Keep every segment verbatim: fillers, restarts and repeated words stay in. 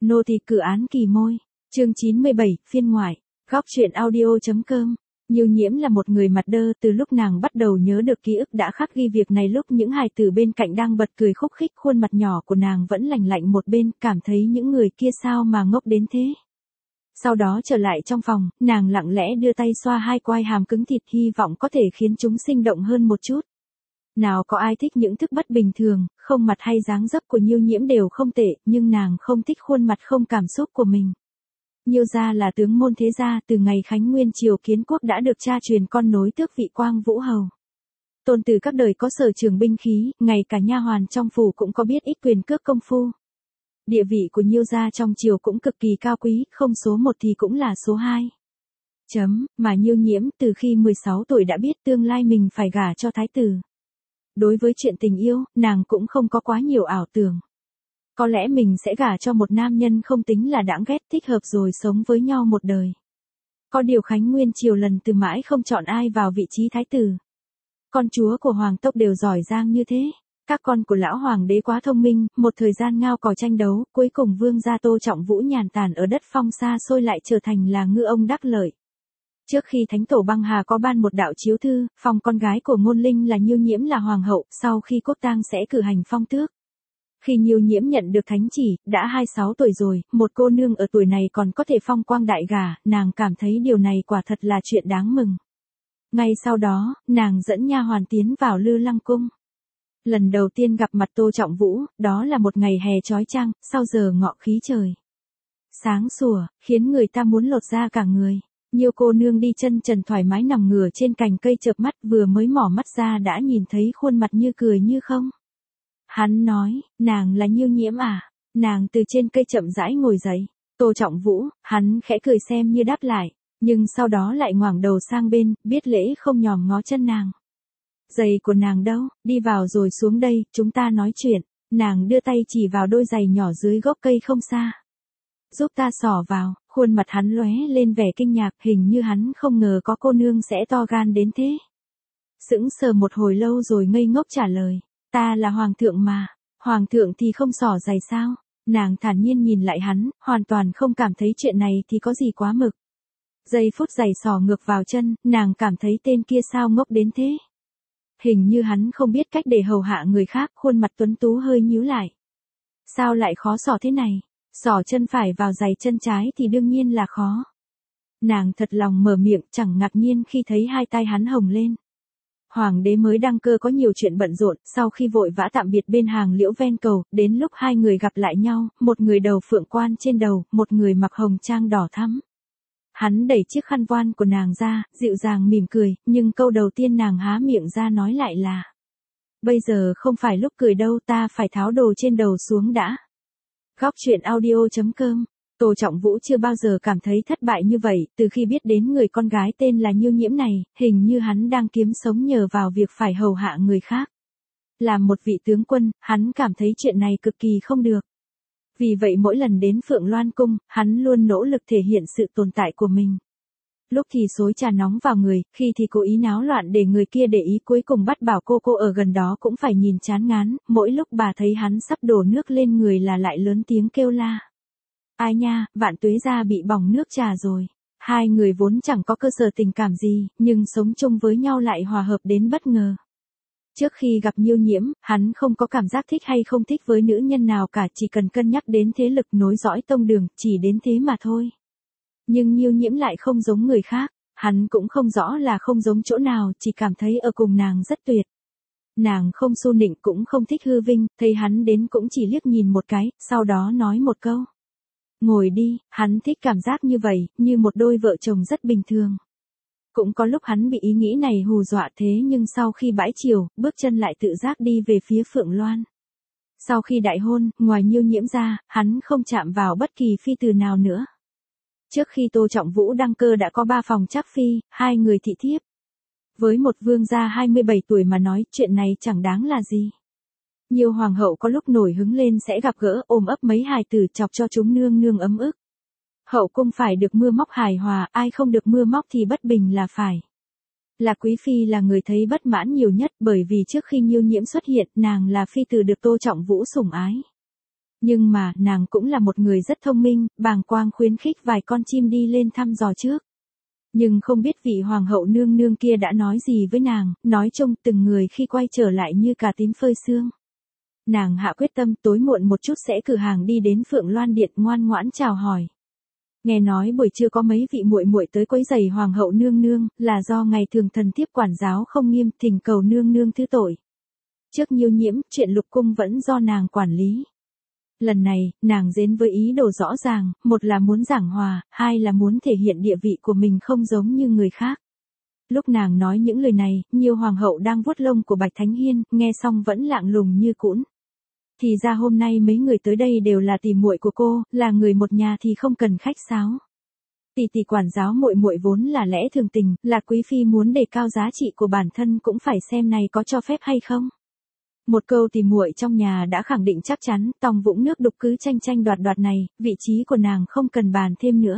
Nô tỳ cử án kỳ môi. Chương chín mươi bảy, phiên ngoại. Góc truyện audio.com. Nhiêu Nhiễm là một người mặt đơ, từ lúc nàng bắt đầu nhớ được ký ức đã khắc ghi việc này lúc những hài tử bên cạnh đang bật cười khúc khích, khuôn mặt nhỏ của nàng vẫn lành lạnh một bên, cảm thấy những người kia sao mà ngốc đến thế. Sau đó trở lại trong phòng, nàng lặng lẽ đưa tay xoa hai quai hàm cứng thịt, hy vọng có thể khiến chúng sinh động hơn một chút. Nào có ai thích những thức bất bình thường, không mặt hay dáng dấp của Nhiêu Nhiễm đều không tệ, nhưng nàng không thích khuôn mặt không cảm xúc của mình. Nhiêu gia là tướng môn thế gia, từ ngày Khánh Nguyên triều kiến quốc đã được cha truyền con nối tước vị Quang Vũ hầu. Tôn tử các đời có sở trường binh khí, ngay cả nha hoàn trong phủ cũng có biết ít quyền cước công phu. Địa vị của Nhiêu gia trong triều cũng cực kỳ cao quý, không số một thì cũng là số hai. Chấm, mà Nhiêu Nhiễm từ khi mười sáu tuổi đã biết tương lai mình phải gả cho thái tử. Đối với chuyện tình yêu, nàng cũng không có quá nhiều ảo tưởng. Có lẽ mình sẽ gả cho một nam nhân không tính là đãng ghét, thích hợp rồi sống với nhau một đời. Có điều Khánh Nguyên triều lần từ mãi không chọn ai vào vị trí thái tử. Con chúa của hoàng tộc đều giỏi giang như thế. Các con của lão hoàng đế quá thông minh, một thời gian ngao cò tranh đấu, cuối cùng vương gia Tô Trọng Vũ nhàn tản ở đất phong xa xôi lại trở thành là ngư ông đắc lợi. Trước khi Thánh tổ Băng Hà có ban một đạo chiếu thư, phong con gái của Ngôn Linh là Nhiêu Nhiễm là hoàng hậu, sau khi quốc tang sẽ cử hành phong tước. Khi Nhiêu Nhiễm nhận được thánh chỉ, đã hai mươi sáu tuổi rồi, một cô nương ở tuổi này còn có thể phong quang đại gả, nàng cảm thấy điều này quả thật là chuyện đáng mừng. Ngay sau đó, nàng dẫn nha hoàn tiến vào Lư Lăng cung. Lần đầu tiên gặp mặt Tô Trọng Vũ, đó là một ngày hè chói chang, sau giờ ngọ khí trời sáng sủa, khiến người ta muốn lột da cả người. Nhiêu cô nương đi chân trần thoải mái nằm ngửa trên cành cây chợp mắt, vừa mới mỏ mắt ra đã nhìn thấy khuôn mặt như cười như không. Hắn nói, nàng là Nhiêu Nhiễm à? Nàng từ trên cây chậm rãi ngồi dậy. Tô Trọng Vũ, hắn khẽ cười xem như đáp lại, nhưng sau đó lại ngoảnh đầu sang bên, biết lễ không nhòm ngó chân nàng. Giày của nàng đâu, đi vào rồi xuống đây, chúng ta nói chuyện. Nàng đưa tay chỉ vào đôi giày nhỏ dưới gốc cây không xa. Giúp ta xỏ vào, khuôn mặt hắn lóe lên vẻ kinh ngạc, hình như hắn không ngờ có cô nương sẽ to gan đến thế. Sững sờ một hồi lâu rồi ngây ngốc trả lời, ta là hoàng thượng mà, hoàng thượng thì không xỏ giày sao? Nàng thản nhiên nhìn lại hắn, hoàn toàn không cảm thấy chuyện này thì có gì quá mực. Giây phút giày xỏ ngược vào chân, nàng cảm thấy tên kia sao ngốc đến thế. Hình như hắn không biết cách để hầu hạ người khác, khuôn mặt tuấn tú hơi nhíu lại. Sao lại khó xỏ thế này? Xỏ chân phải vào giày chân trái thì đương nhiên là khó. Nàng thật lòng mở miệng, chẳng ngạc nhiên khi thấy hai tay hắn hồng lên. Hoàng đế mới đăng cơ có nhiều chuyện bận rộn, sau khi vội vã tạm biệt bên hàng liễu ven cầu, đến lúc hai người gặp lại nhau, một người đầu phượng quan trên đầu, một người mặc hồng trang đỏ thắm. Hắn đẩy chiếc khăn voan của nàng ra, dịu dàng mỉm cười, nhưng câu đầu tiên nàng há miệng ra nói lại là: bây giờ không phải lúc cười đâu, ta phải tháo đồ trên đầu xuống đã. Góc truyện audio.com. Tô Trọng Vũ chưa bao giờ cảm thấy thất bại như vậy, từ khi biết đến người con gái tên là Nhiêu Nhiễm này, hình như hắn đang kiếm sống nhờ vào việc phải hầu hạ người khác. Làm một vị tướng quân, hắn cảm thấy chuyện này cực kỳ không được. Vì vậy mỗi lần đến Phượng Loan Cung, hắn luôn nỗ lực thể hiện sự tồn tại của mình. Lúc thì xối trà nóng vào người, khi thì cố ý náo loạn để người kia để ý, cuối cùng bắt bảo cô cô ở gần đó cũng phải nhìn chán ngán, mỗi lúc bà thấy hắn sắp đổ nước lên người là lại lớn tiếng kêu la. Ai nha, Vạn Tuế gia bị bỏng nước trà rồi. Hai người vốn chẳng có cơ sở tình cảm gì, nhưng sống chung với nhau lại hòa hợp đến bất ngờ. Trước khi gặp Nhiêu Nhiễm, hắn không có cảm giác thích hay không thích với nữ nhân nào cả, chỉ cần cân nhắc đến thế lực nối dõi tông đường, chỉ đến thế mà thôi. Nhưng Nhiêu Nhiễm lại không giống người khác, hắn cũng không rõ là không giống chỗ nào, chỉ cảm thấy ở cùng nàng rất tuyệt. Nàng không xu nịnh cũng không thích hư vinh, thấy hắn đến cũng chỉ liếc nhìn một cái, sau đó nói một câu. Ngồi đi, hắn thích cảm giác như vậy, như một đôi vợ chồng rất bình thường. Cũng có lúc hắn bị ý nghĩ này hù dọa, thế nhưng sau khi bãi chiều, bước chân lại tự giác đi về phía Phượng Loan. Sau khi đại hôn, ngoài Nhiêu Nhiễm ra, hắn không chạm vào bất kỳ phi từ nào nữa. Trước khi Tô Trọng Vũ đăng cơ đã có ba phòng trác phi, hai người thị thiếp. Với một vương gia hai mươi bảy tuổi mà nói, chuyện này chẳng đáng là gì. Nhiều hoàng hậu có lúc nổi hứng lên sẽ gặp gỡ, ôm ấp mấy hài tử, chọc cho chúng nương nương ấm ức. Hậu cung phải được mưa móc hài hòa, ai không được mưa móc thì bất bình là phải. Là quý phi là người thấy bất mãn nhiều nhất, bởi vì trước khi Nhiêu Nhiễm xuất hiện, nàng là phi tử được Tô Trọng Vũ sủng ái. Nhưng mà, nàng cũng là một người rất thông minh, bàng quang khuyến khích vài con chim đi lên thăm dò trước. Nhưng không biết vị hoàng hậu nương nương kia đã nói gì với nàng, nói chung từng người khi quay trở lại như cà tím phơi sương. Nàng hạ quyết tâm tối muộn một chút sẽ cử hàng đi đến Phượng Loan Điện ngoan ngoãn chào hỏi. Nghe nói buổi trưa có mấy vị muội muội tới quấy rầy hoàng hậu nương nương, là do ngày thường thần thiếp quản giáo không nghiêm, thỉnh cầu nương nương thứ tội. Trước Nhiêu Nhiễm, chuyện lục cung vẫn do nàng quản lý. Lần này, nàng đến với ý đồ rõ ràng, một là muốn giảng hòa, hai là muốn thể hiện địa vị của mình không giống như người khác. Lúc nàng nói những lời này, Nhiêu hoàng hậu đang vuốt lông của Bạch Thánh Hiên, nghe xong vẫn lạng lùng như cũn. Thì ra hôm nay mấy người tới đây đều là tỷ muội của cô, là người một nhà thì không cần khách sáo. Tỷ tỷ quản giáo muội muội vốn là lẽ thường tình, là quý phi muốn đề cao giá trị của bản thân cũng phải xem này có cho phép hay không. Một câu tỷ muội trong nhà đã khẳng định chắc chắn, tòng vũng nước đục cứ tranh tranh đoạt đoạt này, vị trí của nàng không cần bàn thêm nữa.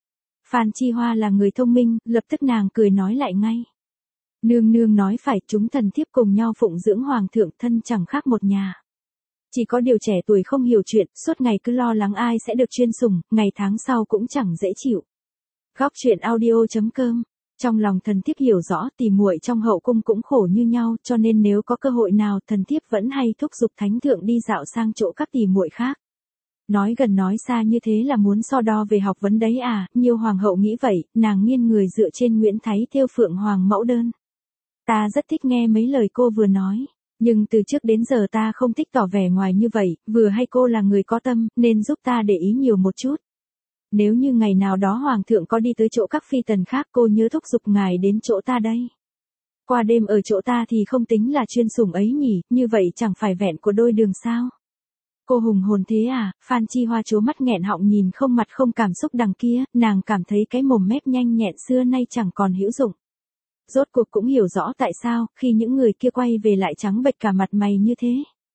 Phan Chi Hoa là người thông minh, lập tức nàng cười nói lại ngay. Nương nương nói phải, chúng thần thiếp cùng nhau phụng dưỡng hoàng thượng, thân chẳng khác một nhà. Chỉ có điều trẻ tuổi không hiểu chuyện, suốt ngày cứ lo lắng ai sẽ được chuyên sủng, ngày tháng sau cũng chẳng dễ chịu. Góc truyện audio chấm com. Trong lòng thần thiếp hiểu rõ, tỷ muội trong hậu cung cũng khổ như nhau, cho nên nếu có cơ hội nào thần thiếp vẫn hay thúc giục thánh thượng đi dạo sang chỗ các tỷ muội khác. Nói gần nói xa như thế là muốn so đo về học vấn đấy à, Nhiêu hoàng hậu nghĩ vậy, nàng nghiêng người dựa trên Nguyễn Thái thêu Phượng Hoàng mẫu đơn. Ta rất thích nghe mấy lời cô vừa nói. Nhưng từ trước đến giờ ta không thích tỏ vẻ ngoài như vậy, vừa hay cô là người có tâm, nên giúp ta để ý nhiều một chút. Nếu như ngày nào đó hoàng thượng có đi tới chỗ các phi tần khác, cô nhớ thúc giục ngài đến chỗ ta đây. Qua đêm ở chỗ ta thì không tính là chuyên sủng ấy nhỉ, như vậy chẳng phải vẹn của đôi đường sao. Cô hùng hồn thế à, Phan Chi Hoa trố mắt nghẹn họng nhìn không mặt không cảm xúc đằng kia, nàng cảm thấy cái mồm mép nhanh nhẹn xưa nay chẳng còn hữu dụng. Rốt cuộc cũng hiểu rõ tại sao, khi những người kia quay về lại trắng bệch cả mặt mày như thế.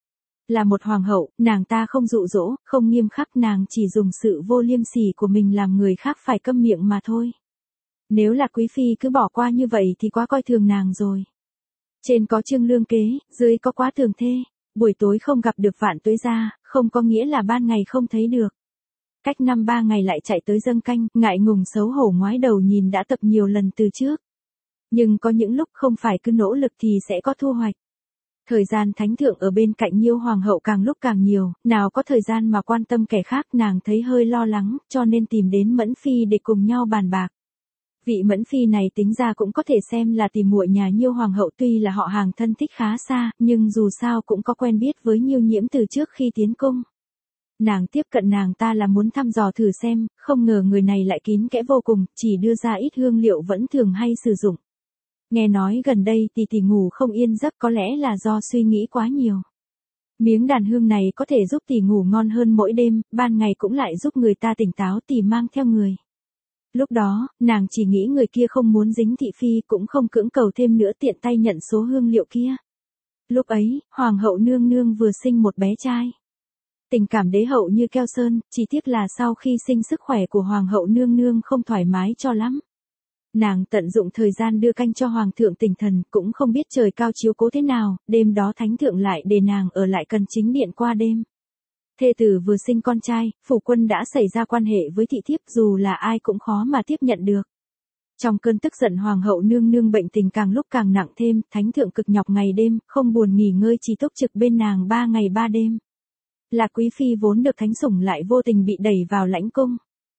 Là một hoàng hậu, nàng ta không dụ dỗ, không nghiêm khắc, nàng chỉ dùng sự vô liêm sỉ của mình làm người khác phải câm miệng mà thôi. Nếu là quý phi cứ bỏ qua như vậy thì quá coi thường nàng rồi. Trên có trương lương kế, dưới có quá thường thê. Buổi tối không gặp được vạn tuế gia, không có nghĩa là ban ngày không thấy được. Cách năm ba ngày lại chạy tới dâng canh, ngại ngùng xấu hổ ngoái đầu nhìn đã tập nhiều lần từ trước. Nhưng có những lúc không phải cứ nỗ lực thì sẽ có thu hoạch. Thời gian thánh thượng ở bên cạnh Nhiêu hoàng hậu càng lúc càng nhiều, nào có thời gian mà quan tâm kẻ khác, nàng thấy hơi lo lắng, cho nên tìm đến Mẫn Phi để cùng nhau bàn bạc. Vị Mẫn Phi này tính ra cũng có thể xem là tỷ muội nhà Nhiêu hoàng hậu, tuy là họ hàng thân thích khá xa, nhưng dù sao cũng có quen biết với Nhiêu Nhiễm từ trước khi tiến cung. Nàng tiếp cận nàng ta là muốn thăm dò thử xem, không ngờ người này lại kín kẽ vô cùng, chỉ đưa ra ít hương liệu vẫn thường hay sử dụng. Nghe nói gần đây tỷ tỷ ngủ không yên giấc, có lẽ là do suy nghĩ quá nhiều. Miếng đàn hương này có thể giúp tỷ ngủ ngon hơn mỗi đêm, ban ngày cũng lại giúp người ta tỉnh táo, tỷ mang theo người. Lúc đó, nàng chỉ nghĩ người kia không muốn dính thị phi, cũng không cưỡng cầu thêm nữa, tiện tay nhận số hương liệu kia. Lúc ấy, hoàng hậu nương nương vừa sinh một bé trai. Tình cảm đế hậu như keo sơn, chỉ tiếc là sau khi sinh sức khỏe của hoàng hậu nương nương không thoải mái cho lắm. Nàng tận dụng thời gian đưa canh cho hoàng thượng tỉnh thần, cũng không biết trời cao chiếu cố thế nào, đêm đó thánh thượng lại để nàng ở lại Cần Chính Điện qua đêm. Thê tử vừa sinh con trai, phủ quân đã xảy ra quan hệ với thị thiếp, dù là ai cũng khó mà tiếp nhận được. Trong cơn tức giận hoàng hậu nương nương bệnh tình càng lúc càng nặng thêm, thánh thượng cực nhọc ngày đêm, không buồn nghỉ ngơi, chỉ túc trực bên nàng ba ngày ba đêm. Là quý phi vốn được thánh sủng lại vô tình bị đẩy vào lãnh cung.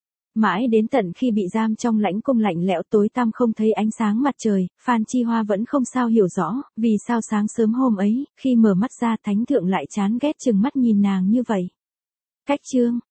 Mãi đến tận khi bị giam trong lãnh cung lạnh lẽo tối tăm không thấy ánh sáng mặt trời, Phan Chi Hoa vẫn không sao hiểu rõ, vì sao sáng sớm hôm ấy, khi mở mắt ra thánh thượng lại chán ghét chừng mắt nhìn nàng như vậy. Cách chương